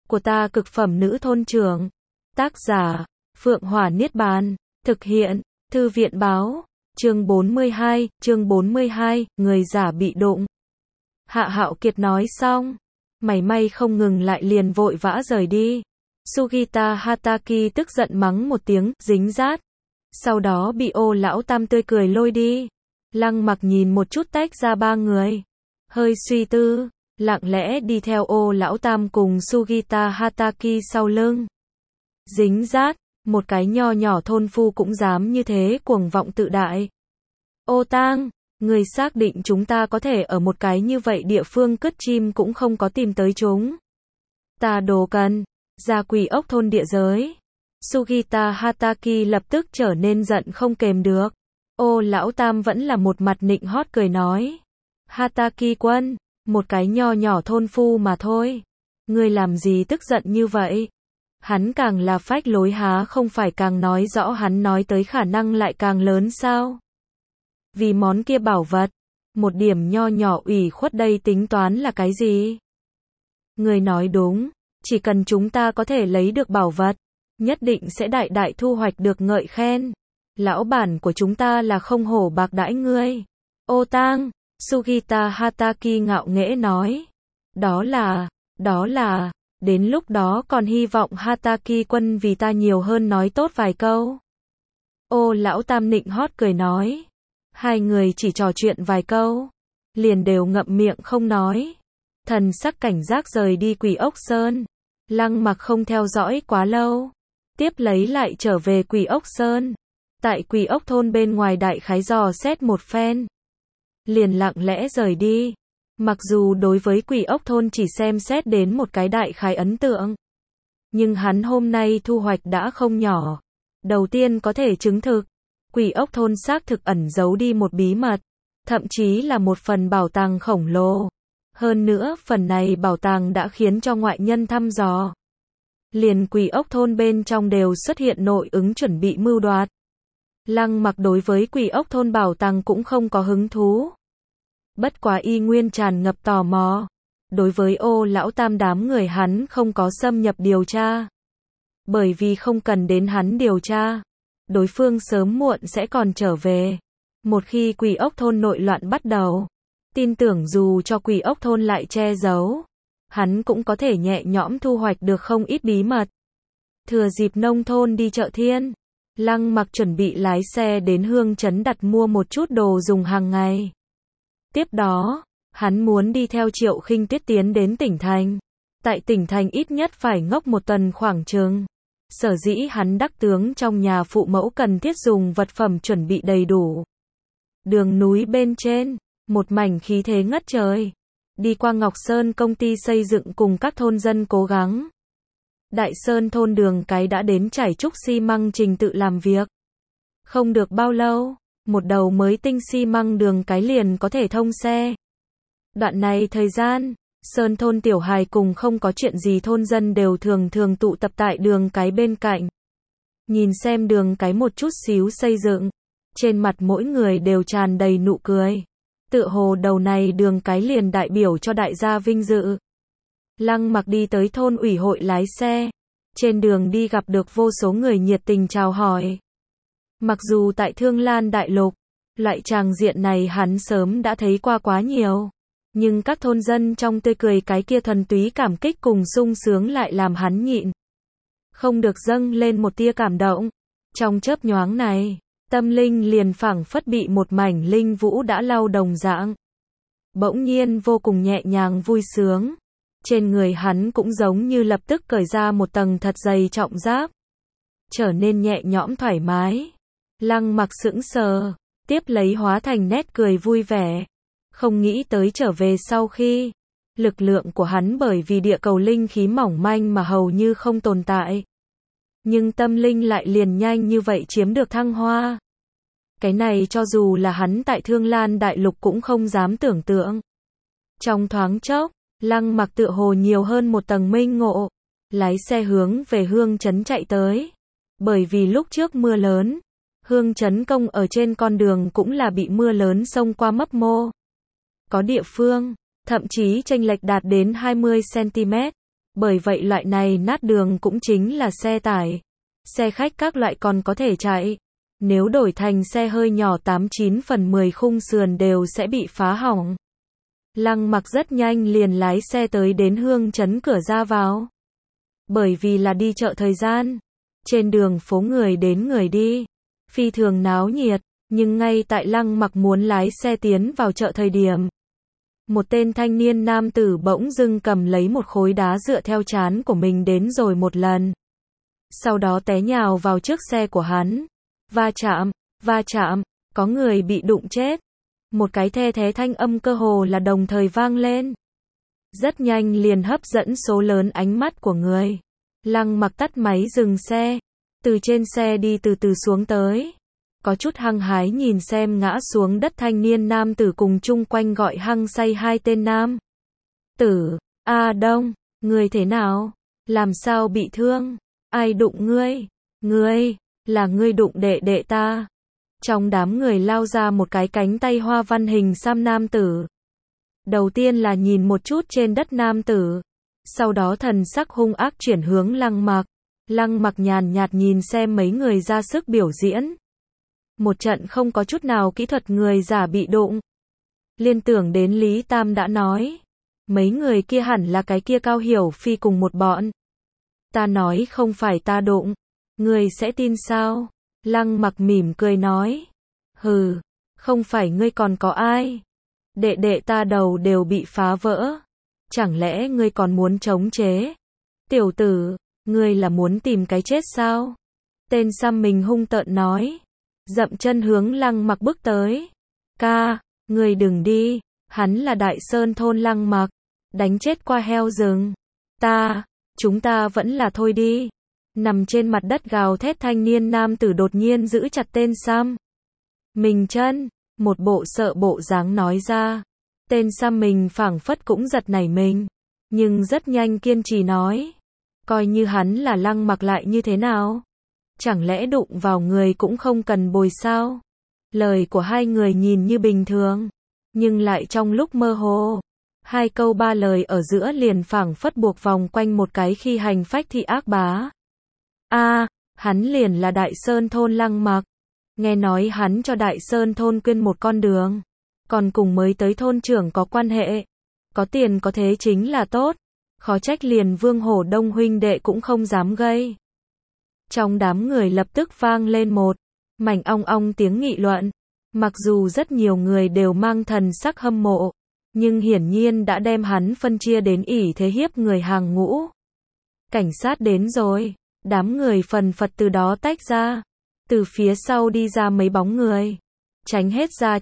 của ta cực phẩm nữ thôn trưởng. Tác giả, Phượng Hỏa Niết Bàn. Thực hiện, Thư viện báo. Chương 42, người giả bị đụng. Hạ Hạo Kiệt nói xong, mảy may không ngừng lại liền vội vã rời đi. Sugita Hataki tức giận mắng một tiếng, dính dát. Sau đó bị Ô lão tam tươi cười lôi đi. Lăng Mặc nhìn một chút tách ra ba người. Hơi suy tư, lặng lẽ đi theo Ô lão tam cùng Sugita Hataki sau lưng. Dính dát, một cái nho nhỏ thôn phu cũng dám như thế cuồng vọng tự đại. Ô Tang, người xác định chúng ta có thể ở một cái như vậy địa phương cất chim cũng không có tìm tới chúng. Ta đồ cần, ra Quỷ Ốc thôn địa giới. Sugita Hataki lập tức trở nên giận không kềm được. Ô lão tam vẫn là một mặt nịnh hót cười nói. Hataki quân, một cái nho nhỏ thôn phu mà thôi. Ngươi làm gì tức giận như vậy? Hắn càng là phách lối há không phải càng nói rõ hắn nói tới khả năng lại càng lớn sao? Vì món kia bảo vật, một điểm nho nhỏ ủy khuất đây tính toán là cái gì? Người nói đúng, chỉ cần chúng ta có thể lấy được bảo vật, nhất định sẽ đại đại thu hoạch được ngợi khen. Lão bản của chúng ta là không hổ bạc đãi ngươi. Ô Tang, Sugita Hataki ngạo nghễ nói. Đó là, đến lúc đó còn hy vọng Hataki quân vì ta nhiều hơn nói tốt vài câu. Ô lão tam nịnh hót cười nói. Hai người chỉ trò chuyện vài câu, liền đều ngậm miệng không nói. Thần sắc cảnh giác rời đi Quỷ Ốc Sơn. Lăng Mặc không theo dõi quá lâu, tiếp lấy lại trở về Quỷ Ốc Sơn. Tại Quỷ Ốc thôn bên ngoài đại khái dò xét một phen, liền lặng lẽ rời đi. Mặc dù đối với Quỷ Ốc thôn chỉ xem xét đến một cái đại khái ấn tượng, nhưng hắn hôm nay thu hoạch đã không nhỏ. Đầu tiên có thể chứng thực, Quỷ Ốc thôn xác thực ẩn giấu đi một bí mật, thậm chí là một phần bảo tàng khổng lồ. Hơn nữa, phần này bảo tàng đã khiến cho ngoại nhân thăm dò. Liền Quỷ Ốc thôn bên trong đều xuất hiện nội ứng chuẩn bị mưu đoạt. Lăng Mặc đối với Quỷ Ốc thôn bảo tàng cũng không có hứng thú. Bất quá y nguyên tràn ngập tò mò. Đối với Ô lão tam đám người hắn không có xâm nhập điều tra. Bởi vì không cần đến hắn điều tra, đối phương sớm muộn sẽ còn trở về. Một khi Quỷ Ốc thôn nội loạn bắt đầu, tin tưởng dù cho Quỷ Ốc thôn lại che giấu, hắn cũng có thể nhẹ nhõm thu hoạch được không ít bí mật. Thừa dịp nông thôn đi chợ thiên, Lăng Mặc chuẩn bị lái xe đến Hương Trấn đặt mua một chút đồ dùng hàng ngày. Tiếp đó, hắn muốn đi theo Triệu Khinh Tuyết tiến đến tỉnh thành. Tại tỉnh thành ít nhất phải ngốc một tuần khoảng chừng. Sở dĩ hắn đắc tướng trong nhà phụ mẫu cần thiết dùng vật phẩm chuẩn bị đầy đủ. Đường núi bên trên, một mảnh khí thế ngất trời. Đi qua Ngọc Sơn công ty xây dựng cùng các thôn dân cố gắng. Đại Sơn thôn đường cái đã đến trải trúc xi măng trình tự làm việc. Không được bao lâu, một đầu mới tinh xi măng đường cái liền có thể thông xe. Đoạn này thời gian, Sơn thôn tiểu hài cùng không có chuyện gì thôn dân đều thường thường tụ tập tại đường cái bên cạnh. Nhìn xem đường cái một chút xíu xây dựng, trên mặt mỗi người đều tràn đầy nụ cười. Tựa hồ đầu này đường cái liền đại biểu cho đại gia vinh dự. Lăng Mặc đi tới thôn ủy hội lái xe. Trên đường đi gặp được vô số người nhiệt tình chào hỏi. Mặc dù tại Thương Lan Đại Lục, loại tràng diện này hắn sớm đã thấy qua quá nhiều. Nhưng các thôn dân trong tươi cười cái kia thuần túy cảm kích cùng sung sướng lại làm hắn nhịn không được dâng lên một tia cảm động. Trong chớp nhoáng này, tâm linh liền phảng phất bị một mảnh linh vũ đã lau đồng dạng. Bỗng nhiên vô cùng nhẹ nhàng vui sướng. Trên người hắn cũng giống như lập tức cởi ra một tầng thật dày trọng giáp. Trở nên nhẹ nhõm thoải mái. Lăng Mặc sững sờ, tiếp lấy hóa thành nét cười vui vẻ. Không nghĩ tới trở về sau khi, lực lượng của hắn bởi vì địa cầu linh khí mỏng manh mà hầu như không tồn tại. Nhưng tâm linh lại liền nhanh như vậy chiếm được thăng hoa. Cái này cho dù là hắn tại Thương Lan Đại Lục cũng không dám tưởng tượng. Trong thoáng chốc, Lăng Mặc tựa hồ nhiều hơn một tầng minh ngộ, lái xe hướng về Hương Trấn chạy tới. Bởi vì lúc trước mưa lớn, Hương Trấn công ở trên con đường cũng là bị mưa lớn xông qua mấp mô. Có địa phương, thậm chí chênh lệch đạt đến 20 cm. Bởi vậy loại này nát đường cũng chính là xe tải. Xe khách các loại còn có thể chạy. Nếu đổi thành xe hơi nhỏ 89 phần 10 khung sườn đều sẽ bị phá hỏng. Lăng Mặc rất nhanh liền lái xe tới đến Hương Trấn cửa ra vào. Bởi vì là đi chợ thời gian, trên đường phố người đến người đi, phi thường náo nhiệt, nhưng ngay tại Lăng Mặc muốn lái xe tiến vào chợ thời điểm, một tên thanh niên nam tử bỗng dưng cầm lấy một khối đá dựa theo trán của mình đến rồi một lần. Sau đó té nhào vào trước xe của hắn. Va chạm, có người bị đụng chết. Một cái the thé thanh âm cơ hồ là đồng thời vang lên. Rất nhanh liền hấp dẫn số lớn ánh mắt của người. Lăng Mặc tắt máy dừng xe. Từ trên xe đi từ từ xuống tới. Có chút hăng hái nhìn xem ngã xuống đất thanh niên nam tử cùng chung quanh gọi hăng say hai tên nam tử. Đông, người thế nào? Làm sao bị thương? Ai đụng ngươi? Ngươi, là ngươi đụng đệ đệ ta. Trong đám người lao ra một cái cánh tay hoa văn hình xăm nam tử. Đầu tiên là nhìn một chút trên đất nam tử. Sau đó thần sắc hung ác chuyển hướng Lăng Mặc. Lăng Mặc nhàn nhạt nhìn xem mấy người ra sức biểu diễn. Một trận không có chút nào kỹ thuật người giả bị đụng. Liên tưởng đến Lý Tam đã nói. Mấy người kia hẳn là cái kia Cao Hiểu Phi cùng một bọn. Ta nói không phải ta đụng. Ngươi sẽ tin sao? Lăng Mặc mỉm cười nói. Hừ, không phải ngươi còn có ai? Đệ đệ ta đầu đều bị phá vỡ. Chẳng lẽ ngươi còn muốn chống chế? Tiểu tử, ngươi là muốn tìm cái chết sao? Tên xăm mình hung tợn nói. Dậm chân hướng Lăng Mặc bước tới. Ca, ngươi đừng đi. Hắn là Đại Sơn thôn Lăng Mặc. Đánh chết qua heo rừng. Chúng ta vẫn là thôi đi. Nằm trên mặt đất gào thét thanh niên nam tử đột nhiên giữ chặt tên xăm mình chân, một bộ sợ bộ dáng nói ra. Tên xăm mình phảng phất cũng giật nảy mình, nhưng rất nhanh kiên trì nói. Coi như hắn là Lăng Mặc lại như thế nào? Chẳng lẽ đụng vào người cũng không cần bồi sao? Lời của hai người nhìn như bình thường, nhưng lại trong lúc mơ hồ. Hai câu ba lời ở giữa liền phảng phất buộc vòng quanh một cái khi hành phách thị ác bá. Hắn liền là Đại Sơn thôn Lăng Mặc. Nghe nói hắn cho Đại Sơn thôn quyên một con đường, còn cùng mới tới thôn trưởng có quan hệ. Có tiền có thế chính là tốt. Khó trách liền Vương Hổ Đông huynh đệ cũng không dám gây. Trong đám người lập tức vang lên một mảnh ong ong tiếng nghị luận. Mặc dù rất nhiều người đều mang thần sắc hâm mộ, nhưng hiển nhiên đã đem hắn phân chia đến ỷ thế hiếp người hàng ngũ. Cảnh sát đến rồi. Đám người phần phật từ đó tách ra. Từ phía sau đi ra mấy bóng người. Tránh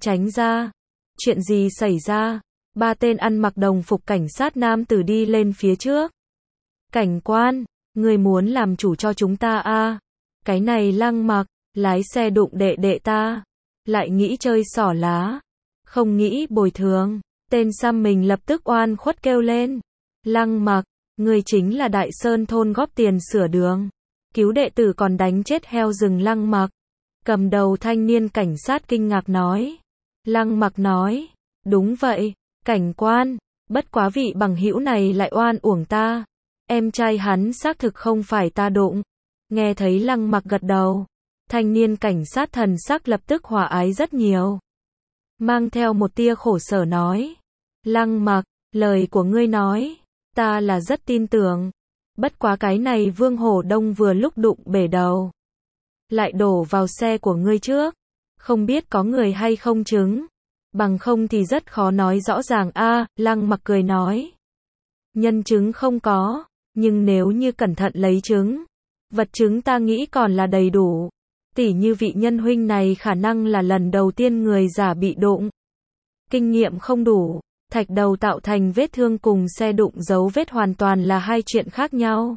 ra. Chuyện gì xảy ra? Ba tên ăn mặc đồng phục cảnh sát nam tử đi lên phía trước. Cảnh quan, người muốn làm chủ cho chúng ta à? Cái này Lăng Mặc, lái xe đụng đệ đệ ta. Lại nghĩ chơi xỏ lá. Không nghĩ bồi thường. Tên xăm mình lập tức oan khuất kêu lên. Lăng Mặc, người chính là Đại Sơn thôn góp tiền sửa đường. Cứu đệ tử còn đánh chết heo rừng. Lăng Mặc. Cầm đầu thanh niên cảnh sát kinh ngạc nói. Lăng Mặc nói. Đúng vậy, cảnh quan. Bất quá vị bằng hữu này lại oan uổng ta. Em trai hắn xác thực không phải ta đụng. Nghe thấy Lăng Mặc gật đầu. Thanh niên cảnh sát thần sắc lập tức hòa ái rất nhiều. Mang theo một tia khổ sở nói. Lăng Mặc, lời của ngươi nói. Ta là rất tin tưởng. Bất quá cái này Vương Hổ Đông vừa lúc đụng bể đầu. Lại đổ vào xe của ngươi trước. Không biết có người hay không chứng. Bằng không thì rất khó nói rõ ràng a. Lăng Mặc cười nói. Nhân chứng không có. Nhưng nếu như cẩn thận lấy chứng. Vật chứng ta nghĩ còn là đầy đủ. Tỉ như vị nhân huynh này khả năng là lần đầu tiên người giả bị đụng. Kinh nghiệm không đủ. Thạch đầu tạo thành vết thương cùng xe đụng dấu vết hoàn toàn là hai chuyện khác nhau.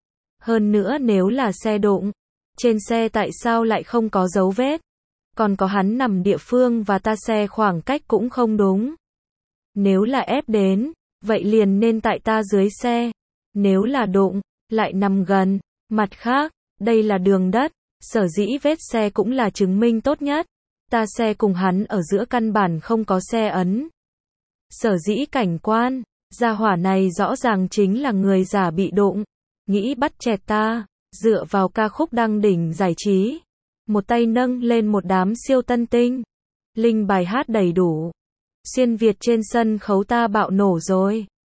Hơn nữa nếu là xe đụng, trên xe tại sao lại không có dấu vết? Còn có hắn nằm địa phương và ta xe khoảng cách cũng không đúng. Nếu là ép đến, vậy liền nên tại ta dưới xe. Nếu là đụng, lại nằm gần. Mặt khác, đây là đường đất, sở dĩ vết xe cũng là chứng minh tốt nhất. Ta xe cùng hắn ở giữa căn bản không có xe ấn. Sở dĩ cảnh quan, Gia hỏa này rõ ràng chính là người giả bị đụng. Nghĩ bắt chẹt ta. Dựa vào ca khúc đăng đỉnh giải trí. Một tay nâng lên một đám siêu tân tinh. Linh bài hát đầy đủ. Xuyên Việt trên sân khấu ta bạo nổ rồi.